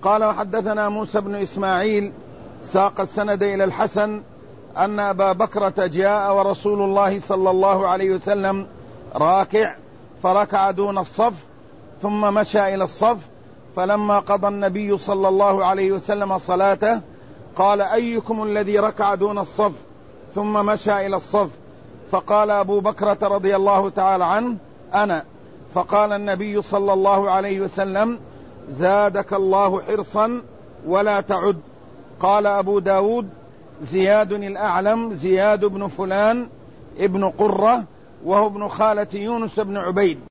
قال وحدثنا موسى بن إسماعيل ساق السند إلى الحسن أن أبا بكرة جاء ورسول الله صلى الله عليه وسلم راكع فركع دون الصف ثم مشى إلى الصف، فلما قضى النبي صلى الله عليه وسلم صلاته قال أيكم الذي ركع دون الصف ثم مشى إلى الصف؟ فقال أبو بكرة رضي الله تعالى عنه أنا. فقال النبي صلى الله عليه وسلم زادك الله حرصا ولا تعد. قال أبو داود زياد الأعلم زياد بن فلان ابن قرة وهو ابن خالة يونس بن عبيد.